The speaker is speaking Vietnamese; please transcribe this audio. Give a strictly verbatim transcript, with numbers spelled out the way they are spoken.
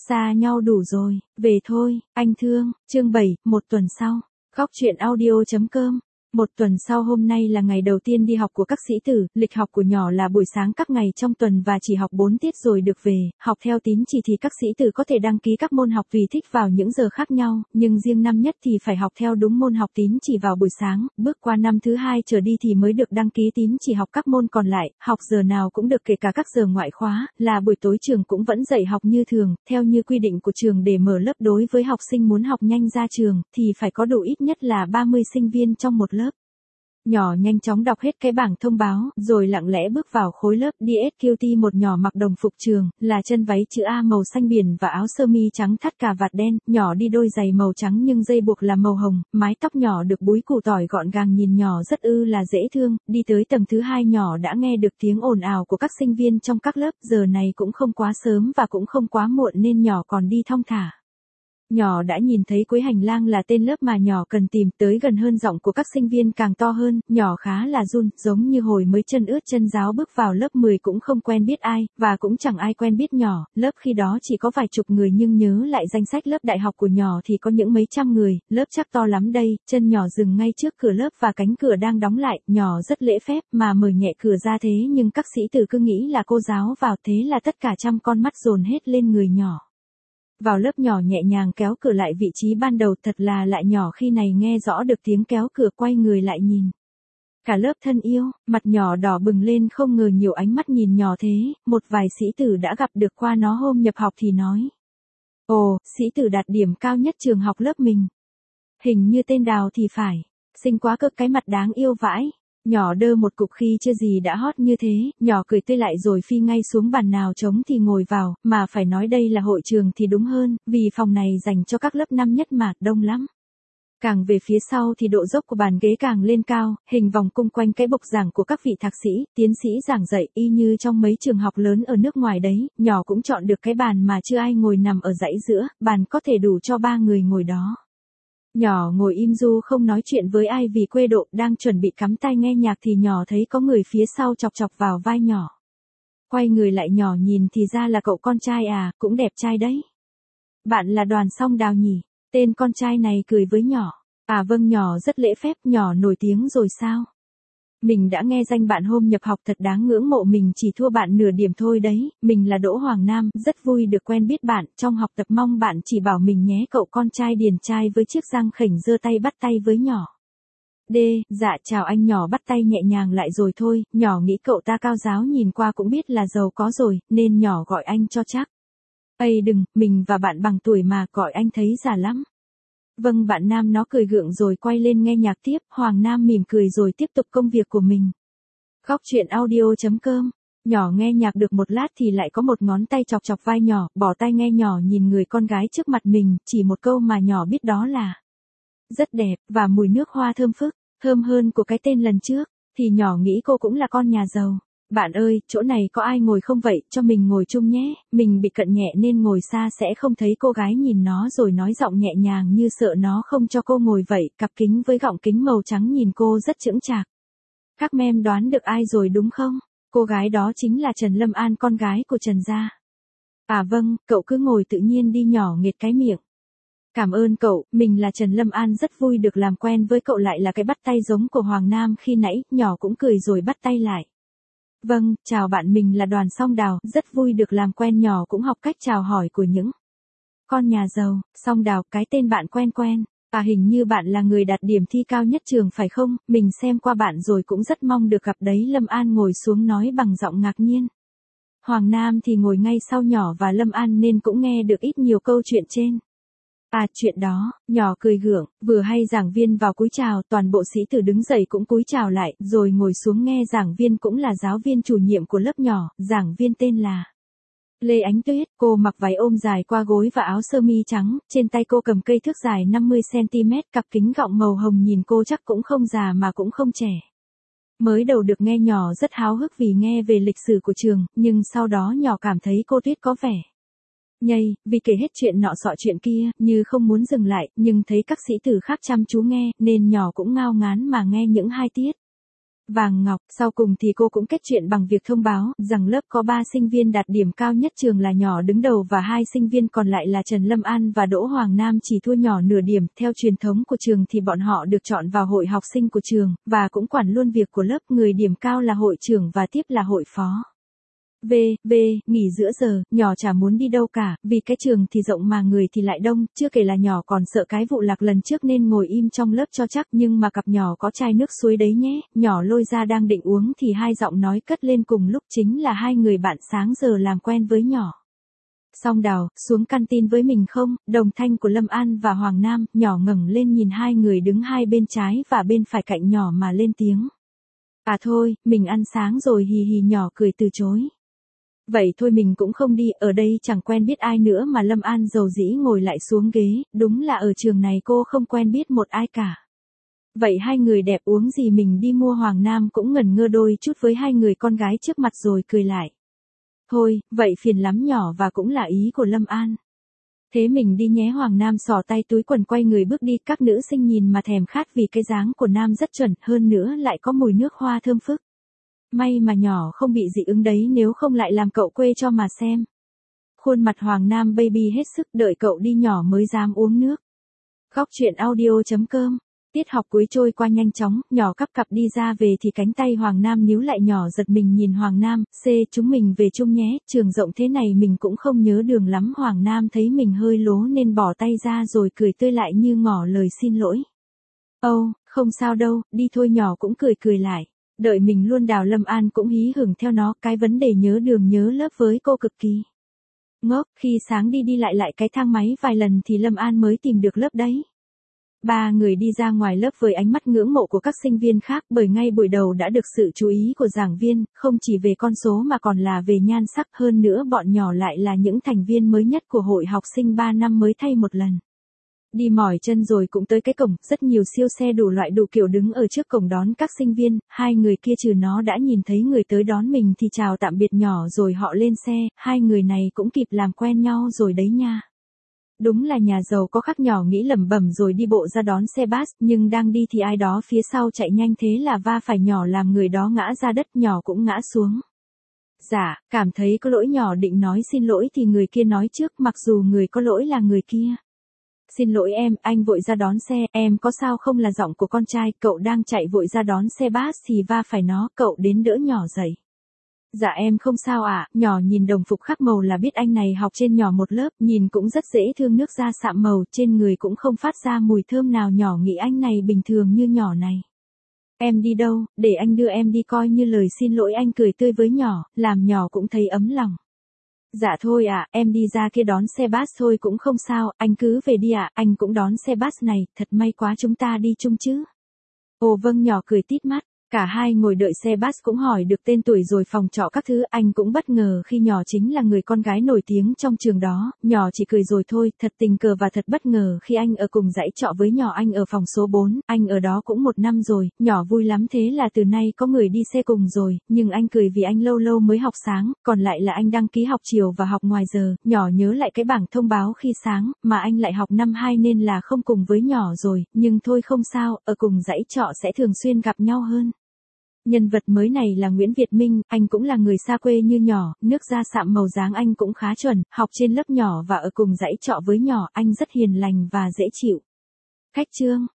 Xa nhau đủ rồi, về thôi, anh thương. Chương bảy, một tuần sau. Góc truyện audio chấm com. Một tuần sau hôm nay là ngày đầu tiên đi học của các sĩ tử, lịch học của nhỏ là buổi sáng các ngày trong tuần và chỉ học bốn tiết rồi được về, học theo tín chỉ thì các sĩ tử có thể đăng ký các môn học tùy thích vào những giờ khác nhau, nhưng riêng năm nhất thì phải học theo đúng môn học tín chỉ vào buổi sáng, bước qua năm thứ hai trở đi thì mới được đăng ký tín chỉ học các môn còn lại, học giờ nào cũng được kể cả các giờ ngoại khóa, là buổi tối trường cũng vẫn dạy học như thường, theo như quy định của trường để mở lớp đối với học sinh muốn học nhanh ra trường, thì phải có đủ ít nhất là ba mươi sinh viên trong một lớp. Nhỏ nhanh chóng đọc hết cái bảng thông báo, rồi lặng lẽ bước vào khối lớp đê ét quy tê. Một nhỏ mặc đồng phục trường, là chân váy chữ A màu xanh biển và áo sơ mi trắng thắt cà vạt đen, nhỏ đi đôi giày màu trắng nhưng dây buộc là màu hồng, mái tóc nhỏ được búi củ tỏi gọn gàng nhìn nhỏ rất ư là dễ thương. Đi tới tầng thứ hai nhỏ đã nghe được tiếng ồn ào của các sinh viên trong các lớp, giờ này cũng không quá sớm và cũng không quá muộn nên nhỏ còn đi thong thả. Nhỏ đã nhìn thấy cuối hành lang là tên lớp mà nhỏ cần tìm, tới gần hơn giọng của các sinh viên càng to hơn, nhỏ khá là run, giống như hồi mới chân ướt chân ráo bước vào lớp mười cũng không quen biết ai, và cũng chẳng ai quen biết nhỏ, lớp khi đó chỉ có vài chục người nhưng nhớ lại danh sách lớp đại học của nhỏ thì có những mấy trăm người, lớp chắc to lắm đây. Chân nhỏ dừng ngay trước cửa lớp và cánh cửa đang đóng lại, nhỏ rất lễ phép mà mở nhẹ cửa ra thế nhưng các sĩ tử cứ nghĩ là cô giáo vào, thế là tất cả trăm con mắt dồn hết lên người nhỏ. Vào lớp nhỏ nhẹ nhàng kéo cửa lại vị trí ban đầu, thật là lạ, nhỏ khi này nghe rõ được tiếng kéo cửa quay người lại nhìn. Cả lớp thân yêu, mặt nhỏ đỏ bừng lên, không ngờ nhiều ánh mắt nhìn nhỏ thế, một vài sĩ tử đã gặp được qua nó hôm nhập học thì nói. Ồ, sĩ tử đạt điểm cao nhất trường học lớp mình. Hình như tên Đào thì phải, xinh quá cơ, cái mặt đáng yêu vãi. Nhỏ đơ một cục khi chưa gì đã hot như thế, nhỏ cười tươi lại rồi phi ngay xuống bàn nào trống thì ngồi vào, mà phải nói đây là hội trường thì đúng hơn, vì phòng này dành cho các lớp năm nhất mà, đông lắm. Càng về phía sau thì độ dốc của bàn ghế càng lên cao, hình vòng cung quanh cái bục giảng của các vị thạc sĩ, tiến sĩ giảng dạy y như trong mấy trường học lớn ở nước ngoài đấy, nhỏ cũng chọn được cái bàn mà chưa ai ngồi nằm ở dãy giữa, bàn có thể đủ cho ba người ngồi đó. Nhỏ ngồi im du không nói chuyện với ai vì quê độ, đang chuẩn bị cắm tai nghe nhạc thì nhỏ thấy có người phía sau chọc chọc vào vai nhỏ. Quay người lại nhỏ nhìn thì ra là cậu con trai à, cũng đẹp trai đấy. Bạn là Đoàn Song Đào nhỉ? Tên con trai này cười với nhỏ. À vâng, nhỏ rất lễ phép. Nhỏ nổi tiếng rồi sao? Mình đã nghe danh bạn hôm nhập học, thật đáng ngưỡng mộ, mình chỉ thua bạn nửa điểm thôi đấy. Mình là Đỗ Hoàng Nam, rất vui được quen biết bạn, trong học tập mong bạn chỉ bảo mình nhé. Cậu con trai điển trai với chiếc răng khểnh giơ tay bắt tay với nhỏ. D, dạ chào anh. Nhỏ bắt tay nhẹ nhàng lại rồi thôi, nhỏ nghĩ cậu ta cao giáo, nhìn qua cũng biết là giàu có rồi, nên nhỏ gọi anh cho chắc. Ây đừng, mình và bạn bằng tuổi mà, gọi anh thấy già lắm. Vâng bạn Nam, nó cười gượng rồi quay lên nghe nhạc tiếp. Hoàng Nam mỉm cười rồi tiếp tục công việc của mình. Góc truyện audio chấm com. Nhỏ nghe nhạc được một lát thì lại có một ngón tay chọc chọc vai nhỏ, bỏ tai nghe nhỏ nhìn người con gái trước mặt mình, chỉ một câu mà nhỏ biết đó là rất đẹp, và mùi nước hoa thơm phức, thơm hơn của cái tên lần trước, thì nhỏ nghĩ cô cũng là con nhà giàu. Bạn ơi, chỗ này có ai ngồi không vậy, cho mình ngồi chung nhé, mình bị cận nhẹ nên ngồi xa sẽ không thấy. Cô gái nhìn nó rồi nói giọng nhẹ nhàng như sợ nó không cho cô ngồi vậy, cặp kính với gọng kính màu trắng nhìn cô rất chững chạc. Các mem đoán được ai rồi đúng không? Cô gái đó chính là Trần Lâm An, con gái của Trần gia. À vâng, cậu cứ ngồi tự nhiên đi. Nhỏ nghệt cái miệng. Cảm ơn cậu, mình là Trần Lâm An, rất vui được làm quen với cậu, lại là cái bắt tay giống của Hoàng Nam khi nãy. Nhỏ cũng cười rồi bắt tay lại. Vâng, chào bạn, mình là Đoàn Song Đào, rất vui được làm quen. Nhỏ cũng học cách chào hỏi của những con nhà giàu. Song Đào, cái tên bạn quen quen. À hình như bạn là người đạt điểm thi cao nhất trường phải không? Mình xem qua bạn rồi cũng rất mong được gặp đấy. Lâm An ngồi xuống nói bằng giọng ngạc nhiên. Hoàng Nam thì ngồi ngay sau nhỏ và Lâm An nên cũng nghe được ít nhiều câu chuyện trên. À chuyện đó, nhỏ cười gượng, vừa hay giảng viên vào cúi chào, toàn bộ sĩ tử đứng dậy cũng cúi chào lại, rồi ngồi xuống nghe. Giảng viên cũng là giáo viên chủ nhiệm của lớp nhỏ, giảng viên tên là Lê Ánh Tuyết. Cô mặc váy ôm dài qua gối và áo sơ mi trắng, trên tay cô cầm cây thước dài năm mươi xăng ti mét, cặp kính gọng màu hồng, nhìn cô chắc cũng không già mà cũng không trẻ. Mới đầu được nghe nhỏ rất háo hức vì nghe về lịch sử của trường, nhưng sau đó nhỏ cảm thấy cô Tuyết có vẻ nhây, vì kể hết chuyện nọ sọ chuyện kia, như không muốn dừng lại, nhưng thấy các sĩ tử khác chăm chú nghe, nên nhỏ cũng ngao ngán mà nghe những hai tiết. vàng ngọc. Sau cùng thì cô cũng kết chuyện bằng việc thông báo rằng lớp có ba sinh viên đạt điểm cao nhất trường là nhỏ đứng đầu và hai sinh viên còn lại là Trần Lâm An và Đỗ Hoàng Nam chỉ thua nhỏ nửa điểm. Theo truyền thống của trường thì bọn họ được chọn vào hội học sinh của trường, và cũng quản luôn việc của lớp. Người điểm cao là hội trưởng và tiếp là hội phó. V, V, nghỉ giữa giờ, nhỏ chả muốn đi đâu cả, vì cái trường thì rộng mà người thì lại đông, chưa kể là nhỏ còn sợ cái vụ lạc lần trước nên ngồi im trong lớp cho chắc. Nhưng mà cặp nhỏ có chai nước suối đấy nhé, nhỏ lôi ra đang định uống thì hai giọng nói cất lên cùng lúc, chính là hai người bạn sáng giờ làm quen với nhỏ. Song Đào, xuống canteen với mình không? Đồng thanh của Lâm An và Hoàng Nam. Nhỏ ngẩng lên nhìn hai người đứng hai bên trái và bên phải cạnh nhỏ mà lên tiếng. À thôi, mình ăn sáng rồi, hì hì. Nhỏ cười từ chối. Vậy thôi mình cũng không đi, ở đây chẳng quen biết ai nữa mà. Lâm An dầu dĩ ngồi lại xuống ghế, đúng là ở trường này cô không quen biết một ai cả. Vậy hai người đẹp uống gì mình đi mua. Hoàng Nam cũng ngẩn ngơ đôi chút với hai người con gái trước mặt rồi cười lại. Thôi, vậy phiền lắm nhỏ, và cũng là ý của Lâm An. Thế mình đi nhé. Hoàng Nam xỏ tay túi quần quay người bước đi. Các nữ sinh nhìn mà thèm khát vì cái dáng của Nam rất chuẩn, hơn nữa lại có mùi nước hoa thơm phức. May mà nhỏ không bị dị ứng đấy, nếu không lại làm cậu quê cho mà xem. Khuôn mặt Hoàng Nam baby hết sức, đợi cậu đi nhỏ mới dám uống nước. Góc truyện audio chấm com. Tiết học cuối trôi qua nhanh chóng, nhỏ cắp cặp đi ra về thì cánh tay Hoàng Nam níu lại. Nhỏ giật mình nhìn Hoàng Nam. C, chúng mình về chung nhé, trường rộng thế này mình cũng không nhớ đường lắm. Hoàng Nam thấy mình hơi lố nên bỏ tay ra rồi cười tươi lại như ngỏ lời xin lỗi. Âu, oh, không sao đâu, đi thôi. Nhỏ cũng cười cười lại. Đợi mình luôn. Đào Lâm An cũng hí hửng theo nó. Cái vấn đề nhớ đường nhớ lớp với cô cực kỳ ngốc, khi sáng đi đi lại lại cái thang máy vài lần thì Lâm An mới tìm được lớp đấy. Ba người đi ra ngoài lớp với ánh mắt ngưỡng mộ của các sinh viên khác, bởi ngay buổi đầu đã được sự chú ý của giảng viên, không chỉ về con số mà còn là về nhan sắc. Hơn nữa bọn nhỏ lại là những thành viên mới nhất của hội học sinh, ba năm mới thay một lần. Đi mỏi chân rồi cũng tới cái cổng, rất nhiều siêu xe đủ loại đủ kiểu đứng ở trước cổng đón các sinh viên. Hai người kia trừ nó đã nhìn thấy người tới đón mình thì chào tạm biệt nhỏ rồi họ lên xe. Hai người này cũng kịp làm quen nhau rồi đấy nha. Đúng là nhà giàu có khác. Nhỏ nghĩ lẩm bẩm rồi đi bộ ra đón xe bus, nhưng đang đi thì ai đó phía sau chạy nhanh thế là va phải nhỏ làm người đó ngã ra đất. Nhỏ cũng ngã xuống. Dạ, cảm thấy có lỗi. Nhỏ định nói xin lỗi thì người kia nói trước, mặc dù người có lỗi là người kia. Xin lỗi em, anh vội ra đón xe, em có sao không? Là giọng của con trai. Cậu đang chạy vội ra đón xe bus thì va phải nó, cậu đến đỡ nhỏ dậy. Dạ em không sao ạ. Nhỏ nhìn đồng phục khác màu là biết anh này học trên nhỏ một lớp, nhìn cũng rất dễ thương, nước da sạm màu, trên người cũng không phát ra mùi thơm nào. Nhỏ nghĩ anh này bình thường như nhỏ này. Em đi đâu, để anh đưa em đi, coi như lời xin lỗi. Anh cười tươi với nhỏ, làm nhỏ cũng thấy ấm lòng. Dạ thôi ạ, à, em đi ra kia đón xe bus thôi cũng không sao, anh cứ về đi ạ, à, anh cũng đón xe bus này, thật may quá chúng ta đi chung chứ. Ồ vâng. Nhỏ cười tít mắt. Cả hai ngồi đợi xe bus cũng hỏi được tên tuổi rồi phòng trọ các thứ. Anh cũng bất ngờ khi nhỏ chính là người con gái nổi tiếng trong trường đó. Nhỏ chỉ cười rồi thôi. Thật tình cờ và thật bất ngờ khi anh ở cùng dãy trọ với nhỏ. Anh ở phòng số bốn, anh ở đó cũng một năm rồi. Nhỏ vui lắm, thế là từ nay có người đi xe cùng rồi. Nhưng anh cười vì anh lâu lâu mới học sáng, còn lại là anh đăng ký học chiều và học ngoài giờ. Nhỏ nhớ lại cái bảng thông báo khi sáng, mà anh lại học năm hai nên là không cùng với nhỏ rồi. Nhưng thôi không sao, ở cùng dãy trọ sẽ thường xuyên gặp nhau hơn. Nhân vật mới này là Nguyễn Việt Minh, anh cũng là người xa quê như nhỏ, nước da sạm màu, dáng anh cũng khá chuẩn, học trên lớp nhỏ và ở cùng dãy trọ với nhỏ. Anh rất hiền lành và dễ chịu. Khách trương.